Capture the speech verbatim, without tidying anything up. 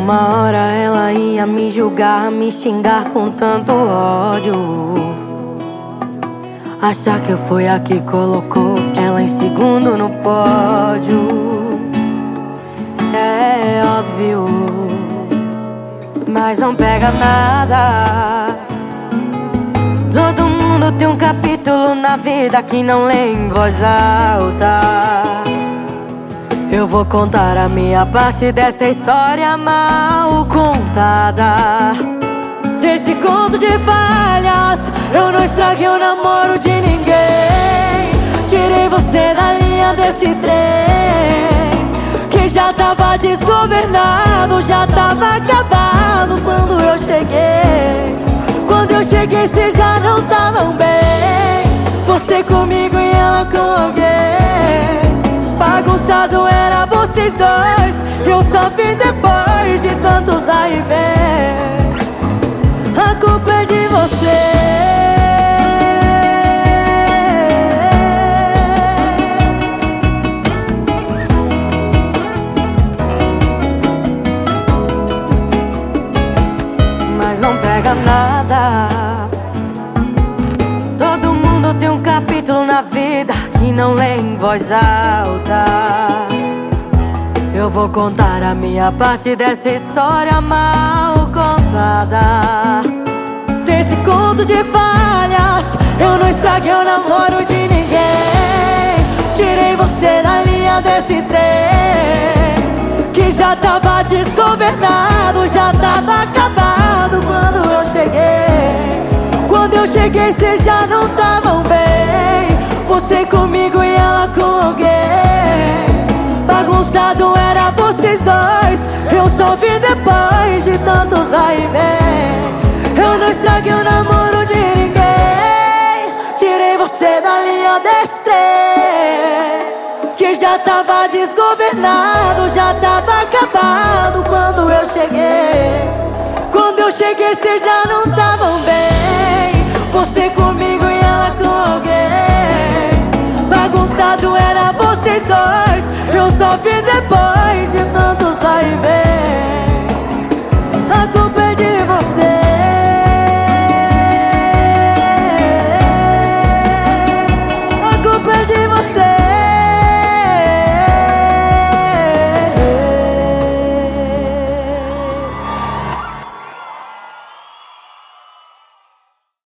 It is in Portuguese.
Uma hora ela ia me julgar, me xingar com tanto ódio, achar que eu fui a que colocou ela em segundo no pódio. É óbvio, mas não pega nada. Todo mundo tem um capítulo na vida que não lê em voz alta. Eu vou contar a minha parte dessa história mal contada. Desse conto de falhas, eu não estraguei o namoro de ninguém. Tirei você da linha desse trem que já tava desgovernado, já tava acabado quando eu cheguei. Quando eu cheguei cê já não tavam bem, você comigo e ela com alguém. Bagunçado era vocês dois, eu só vim depois de tantos vai e vem. A culpa é de você. Mas não pega nada. Todo mundo tem um capítulo na vida que não lê em voz alta. Eu vou contar a minha parte dessa história mal contada. Desse conto de falhas, eu não estraguei o namoro de ninguém. Tirei você da linha desse trem que já tava desgovernado, já tava acabado quando eu cheguei. Quando eu cheguei cê já não tavam bem, você comigo e ela com alguém. Bagunçado era vocês dois, eu só vim depois de tantos vai e vem. Eu não estraguei o namoro de ninguém. Tirei você da linha desse trem que já tava desgovernado, já tava acabado quando eu cheguei. Quando eu cheguei cê já não tavam bem, você comigo e ela com alguém. Bagunçado era vocês dois, eu só vim depois